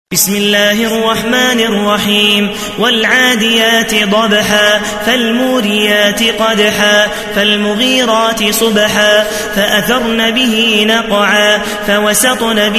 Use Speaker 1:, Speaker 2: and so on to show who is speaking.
Speaker 1: بسم الله الرحمن الرحيم والعاديات ضبحا فالموريات قدحا فالمغيرات صبحا فأثرن به نقعا فوسطن به